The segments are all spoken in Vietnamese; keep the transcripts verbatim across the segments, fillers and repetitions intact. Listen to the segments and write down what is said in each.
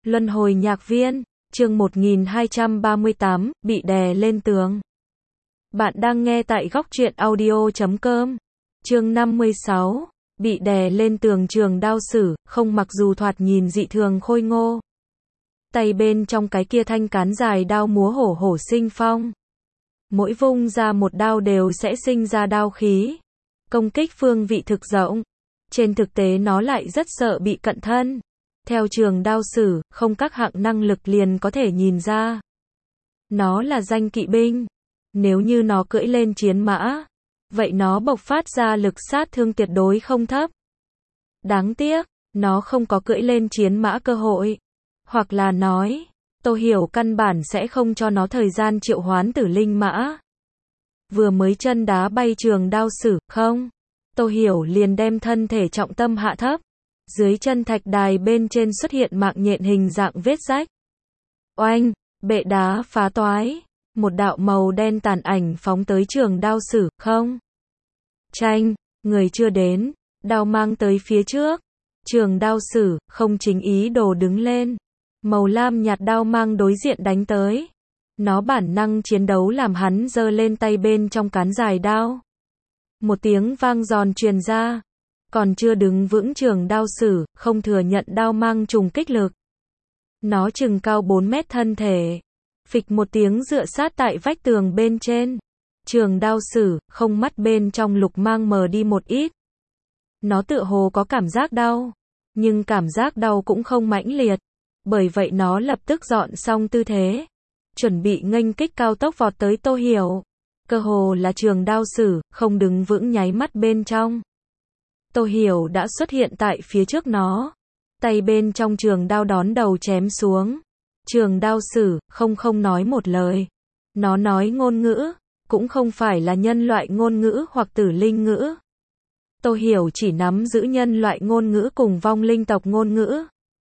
Luân hồi nhạc viên, chương một nghìn hai trăm ba mươi tám, bị đè lên tường. Bạn đang nghe tại góc truyện audio chấm com. Chương năm mươi sáu, bị đè lên tường. Trường Đao Sử, không mặc dù thoạt nhìn dị thường khôi ngô. Tay bên trong cái kia thanh cán dài đao múa hổ hổ sinh phong. Mỗi vung ra một đao đều sẽ sinh ra đao khí. Công kích phương vị thực rộng. Trên thực tế nó lại rất sợ bị cận thân. Theo Trường Đao Sử, không các hạng năng lực liền có thể nhìn ra. Nó là danh kỵ binh. Nếu như nó cưỡi lên chiến mã, vậy nó bộc phát ra lực sát thương tuyệt đối không thấp. Đáng tiếc, nó không có cưỡi lên chiến mã cơ hội. Hoặc là nói, Tô Hiểu căn bản sẽ không cho nó thời gian triệu hoán tử linh mã. Vừa mới chân đá bay Trường Đao Sử, không? Tô Hiểu liền đem thân thể trọng tâm hạ thấp. Dưới chân thạch đài bên trên xuất hiện mạng nhện hình dạng vết rách. Oanh, bệ đá phá toái. Một đạo màu đen tàn ảnh phóng tới Trường Đao Sử, không? Tranh, người chưa đến, đao mang tới phía trước. Trường Đao Sử, không chính ý đồ đứng lên. Màu lam nhạt đao mang đối diện đánh tới. Nó bản năng chiến đấu làm hắn giơ lên tay bên trong cán dài đao. Một tiếng vang giòn truyền ra. Còn chưa đứng vững Trường Đao Sử, không thừa nhận đao mang trùng kích lực. Nó chừng cao bốn mét thân thể. Phịch một tiếng dựa sát tại vách tường bên trên. Trường Đao Sử, không mắt bên trong lục mang mờ đi một ít. Nó tựa hồ có cảm giác đau. Nhưng cảm giác đau cũng không mãnh liệt. Bởi vậy nó lập tức dọn xong tư thế. Chuẩn bị nghênh kích cao tốc vọt tới Tô Hiểu. Cơ hồ là Trường Đao Sử, không đứng vững nháy mắt bên trong. Tô Hiểu đã xuất hiện tại phía trước nó. Tay bên trong trường đao đón đầu chém xuống. Trường Đao Sử, không không nói một lời. Nó nói ngôn ngữ, cũng không phải là nhân loại ngôn ngữ hoặc tử linh ngữ. Tô Hiểu chỉ nắm giữ nhân loại ngôn ngữ cùng vong linh tộc ngôn ngữ.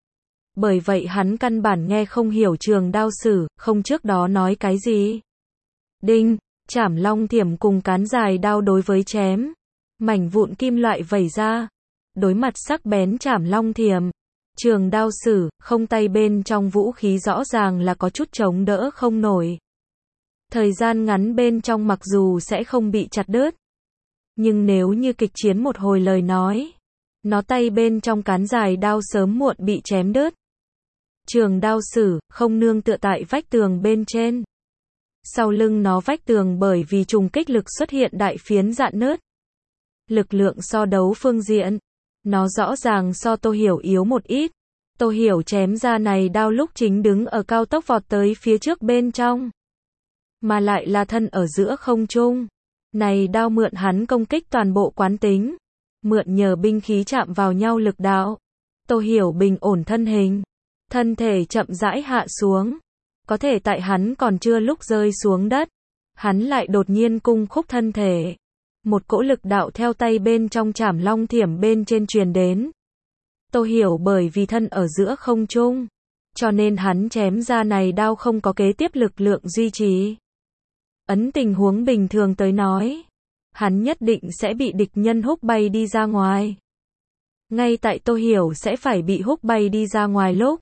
Bởi vậy hắn căn bản nghe không hiểu Trường Đao Sử, không trước đó nói cái gì. Đinh, chảm long thiểm cùng cán dài đao đối với chém. Mảnh vụn kim loại vẩy ra. Đối mặt sắc bén chảm long thiểm. Trường Đao Sử, không tay bên trong vũ khí rõ ràng là có chút chống đỡ không nổi. Thời gian ngắn bên trong mặc dù sẽ không bị chặt đứt. Nhưng nếu như kịch chiến một hồi lời nói. Nó tay bên trong cán dài đao sớm muộn bị chém đứt. Trường Đao Sử, không nương tựa tại vách tường bên trên. Sau lưng nó vách tường bởi vì trùng kích lực xuất hiện đại phiến rạn nứt. Lực lượng so đấu phương diện, nó rõ ràng so Tô Hiểu yếu một ít. Tô Hiểu chém ra này đao lúc chính đứng ở cao tốc vọt tới phía trước bên trong. Mà lại là thân ở giữa không trung. Này đao mượn hắn công kích toàn bộ quán tính. Mượn nhờ binh khí chạm vào nhau lực đạo. Tô Hiểu bình ổn thân hình. Thân thể chậm rãi hạ xuống. Có thể tại hắn còn chưa lúc rơi xuống đất. Hắn lại đột nhiên cung khúc thân thể. Một cỗ lực đạo theo tay bên trong chảm long thiểm bên trên truyền đến. Tô Hiểu bởi vì thân ở giữa không trung. Cho nên hắn chém ra này đao không có kế tiếp lực lượng duy trì. Ấn tình huống bình thường tới nói. Hắn nhất định sẽ bị địch nhân húc bay đi ra ngoài. Ngay tại Tô Hiểu sẽ phải bị húc bay đi ra ngoài lúc.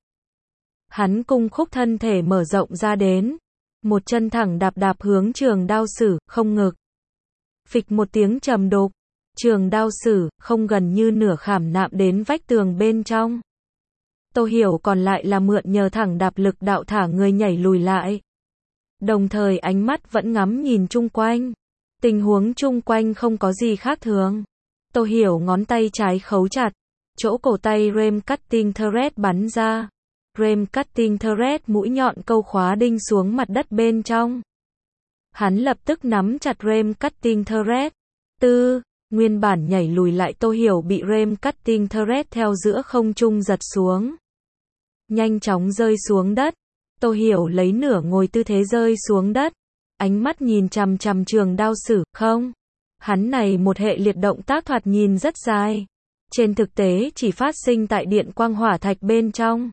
Hắn cung khúc thân thể mở rộng ra đến. Một chân thẳng đạp đạp hướng Trường Đao Sử, không ngực. Phịch một tiếng trầm đục. Trường Đao Sử, không gần như nửa khảm nạm đến vách tường bên trong. Tô Hiểu còn lại là mượn nhờ thẳng đạp lực đạo thả người nhảy lùi lại. Đồng thời ánh mắt vẫn ngắm nhìn chung quanh. Tình huống chung quanh không có gì khác thường. Tô Hiểu ngón tay trái khấu chặt. Chỗ cổ tay Rem Cutting Thread bắn ra. Rem Cutting Thread mũi nhọn câu khóa đinh xuống mặt đất bên trong. Hắn lập tức nắm chặt Rem Cutting Thread. Tư, nguyên bản nhảy lùi lại Tô Hiểu bị Rem Cutting Thread theo giữa không trung giật xuống. Nhanh chóng rơi xuống đất. Tô Hiểu lấy nửa ngồi tư thế rơi xuống đất. Ánh mắt nhìn chằm chằm Trường Đao Sử, không? Hắn này một hệ liệt động tác thoạt nhìn rất dài. Trên thực tế chỉ phát sinh tại điện quang hỏa thạch bên trong.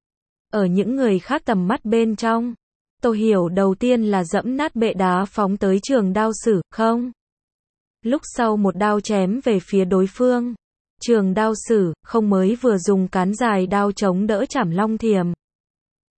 Ở những người khác tầm mắt bên trong. Tô Hiểu đầu tiên là dẫm nát bệ đá phóng tới Trường Đao Sử, không? Lúc sau một đao chém về phía đối phương. Trường Đao Sử, không mới vừa dùng cán dài đao chống đỡ chảm long thiểm.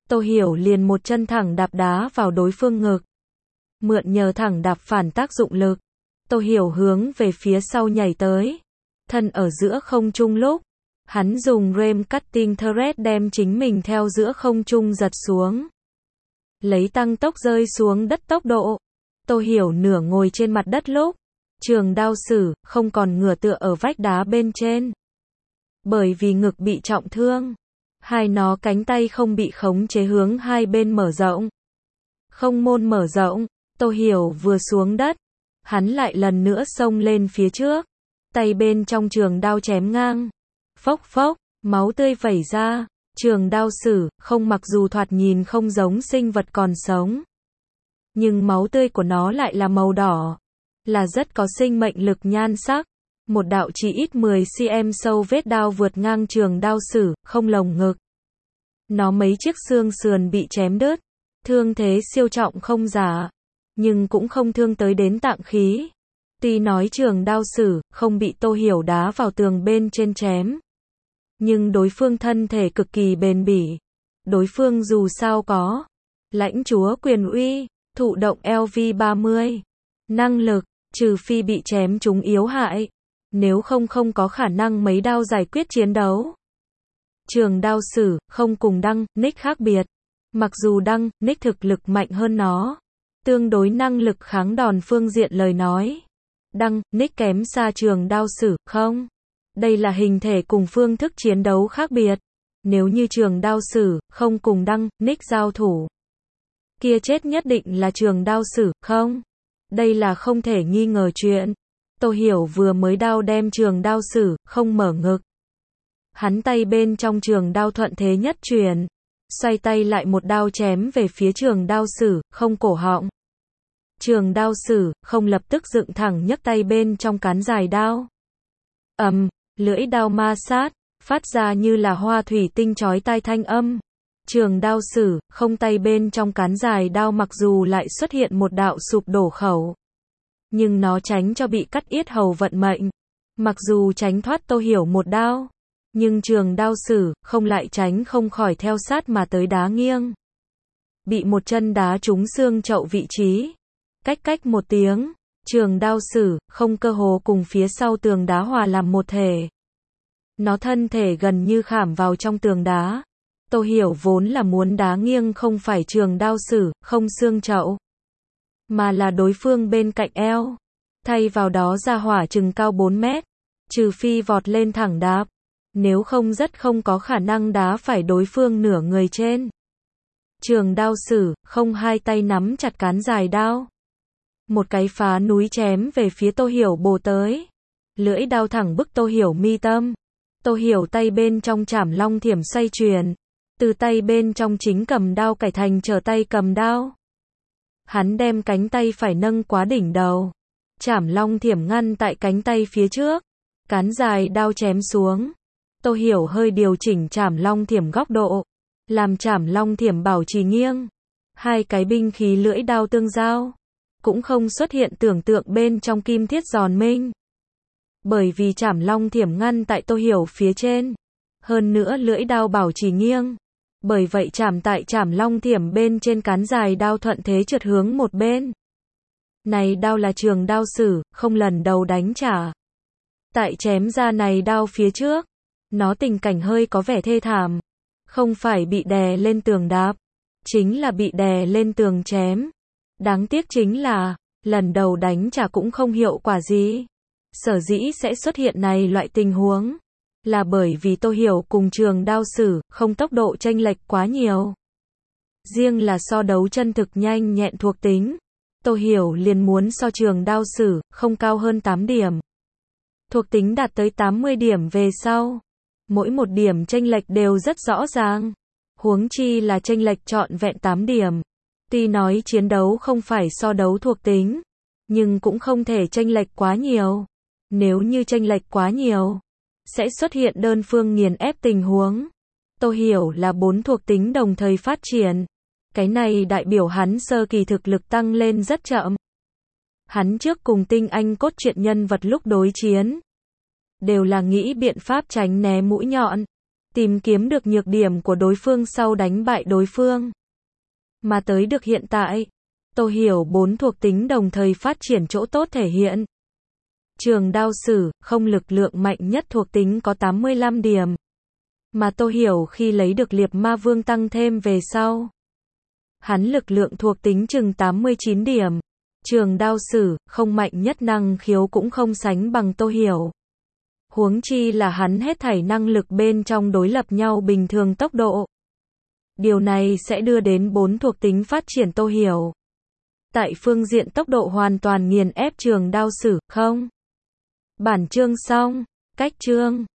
Tô Hiểu liền một chân thẳng đạp đá vào đối phương ngực. Mượn nhờ thẳng đạp phản tác dụng lực, Tô Hiểu hướng về phía sau nhảy tới. Thân ở giữa không trung lúc, hắn dùng Rem Cutting Thread đem chính mình theo giữa không trung giật xuống. Lấy tăng tốc rơi xuống đất tốc độ. Tô Hiểu nửa ngồi trên mặt đất lúc, trường đao sử không còn ngửa tựa ở vách đá bên trên. Bởi vì ngực bị trọng thương, hai nó cánh tay không bị khống chế hướng hai bên mở rộng. Không môn mở rộng, Tô Hiểu vừa xuống đất, hắn lại lần nữa xông lên phía trước, tay bên trong trường đao chém ngang. Phốc phốc, máu tươi vẩy ra, trường đao sử không mặc dù thoạt nhìn không giống sinh vật còn sống, nhưng máu tươi của nó lại là màu đỏ, là rất có sinh mệnh lực nhan sắc. Một đạo chỉ ít mười xăng-ti-mét sâu vết đao vượt ngang trường đao sử, không lồng ngực. Nó mấy chiếc xương sườn bị chém đứt, thương thế siêu trọng không giả, nhưng cũng không thương tới đến tạng khí. Tuy nói trường đao sử không bị Tô Hiểu đá vào tường bên trên chém, nhưng đối phương thân thể cực kỳ bền bỉ. Đối phương dù sao có lãnh chúa quyền uy, thụ động L V ba mươi, năng lực, trừ phi bị chém trúng yếu hại, nếu không không có khả năng mấy đao giải quyết chiến đấu. Trường đao sử không cùng Đăng, Nick khác biệt. Mặc dù Đăng, Nick thực lực mạnh hơn nó, tương đối năng lực kháng đòn phương diện lời nói, Đăng, Nick kém xa trường đao sử, không. Đây là hình thể cùng phương thức chiến đấu khác biệt. Nếu như trường đao sử không cùng Đăng, Nick giao thủ, kia chết nhất định là trường đao sử, không. Đây là không thể nghi ngờ chuyện. Tô Hiểu vừa mới đao đem trường đao sử không mở ngực. Hắn tay bên trong trường đao thuận thế nhất chuyển, xoay tay lại một đao chém về phía trường đao sử không cổ họng. Trường đao sử không lập tức dựng thẳng nhấc tay bên trong cán dài đao. Ầm, lưỡi đao ma sát, phát ra như là hoa thủy tinh chói tai thanh âm. Trường đao sử không tay bên trong cán dài đao mặc dù lại xuất hiện một đạo sụp đổ khẩu, nhưng nó tránh cho bị cắt yết hầu vận mệnh. Mặc dù tránh thoát Tô Hiểu một đao, nhưng trường đao sử không lại tránh không khỏi theo sát mà tới đá nghiêng. Bị một chân đá trúng xương chậu vị trí. Cách cách một tiếng, trường đao sử không cơ hồ cùng phía sau tường đá hòa làm một thể. Nó thân thể gần như khảm vào trong tường đá. Tô Hiểu vốn là muốn đá nghiêng không phải trường đao sử không xương chậu, mà là đối phương bên cạnh eo. Thay vào đó ra hỏa chừng cao bốn mét, trừ phi vọt lên thẳng đạp, nếu không rất không có khả năng đá phải đối phương nửa người trên. Trường đao sử không hai tay nắm chặt cán dài đao, một cái phá núi chém về phía Tô Hiểu bổ tới. Lưỡi đao thẳng bức Tô Hiểu mi tâm. Tô Hiểu tay bên trong chảm long thiểm xoay chuyển, từ tay bên trong chính cầm đao cải thành trở tay cầm đao. Hắn đem cánh tay phải nâng quá đỉnh đầu, chảm long thiểm ngăn tại cánh tay phía trước, cán dài đao chém xuống. Tô Hiểu hơi điều chỉnh chảm long thiểm góc độ, làm chảm long thiểm bảo trì nghiêng. Hai cái binh khí lưỡi đao tương giao, cũng không xuất hiện tưởng tượng bên trong kim thiết giòn minh. Bởi vì chảm long thiểm ngăn tại Tô Hiểu phía trên, hơn nữa lưỡi đao bảo trì nghiêng, bởi vậy chảm tại chảm long thiểm bên trên cán dài đao thuận thế trượt hướng một bên. Này đao là trường đao sử không lần đầu đánh trả. Tại chém ra này đao phía trước, nó tình cảnh hơi có vẻ thê thảm. Không phải bị đè lên tường đạp, chính là bị đè lên tường chém. Đáng tiếc chính là, lần đầu đánh trả cũng không hiệu quả gì. Sở dĩ sẽ xuất hiện này loại tình huống, là bởi vì Tô Hiểu cùng trường đao sử không tốc độ chênh lệch quá nhiều. Riêng là so đấu chân thực nhanh nhẹn thuộc tính, Tô Hiểu liền muốn so trường đao sử không cao hơn tám điểm. Thuộc tính đạt tới tám mươi điểm về sau, mỗi một điểm chênh lệch đều rất rõ ràng. Huống chi là chênh lệch trọn vẹn tám điểm. Tuy nói chiến đấu không phải so đấu thuộc tính, nhưng cũng không thể chênh lệch quá nhiều. Nếu như chênh lệch quá nhiều, sẽ xuất hiện đơn phương nghiền ép tình huống. Tô Hiểu là bốn thuộc tính đồng thời phát triển. Cái này đại biểu hắn sơ kỳ thực lực tăng lên rất chậm. Hắn trước cùng tinh anh cốt truyện nhân vật lúc đối chiến, đều là nghĩ biện pháp tránh né mũi nhọn. tìm kiếm được nhược điểm của đối phương sau đánh bại đối phương. Mà tới được hiện tại, Tô hiểu bốn thuộc tính đồng thời phát triển chỗ tốt thể hiện. Trường đao sử, không lực lượng mạnh nhất thuộc tính có tám mươi lăm điểm. Mà Tô hiểu khi lấy được liệp ma vương tăng thêm về sau. Hắn lực lượng thuộc tính chừng tám mươi chín điểm. Trường đao sử, không mạnh nhất năng khiếu cũng không sánh bằng Tô hiểu. Huống chi là hắn hết thảy năng lực bên trong đối lập nhau bình thường tốc độ. Điều này sẽ đưa đến bốn thuộc tính phát triển Tô hiểu. Tại phương diện tốc độ hoàn toàn nghiền ép trường đao sử, không? Bản chương xong. Cách chương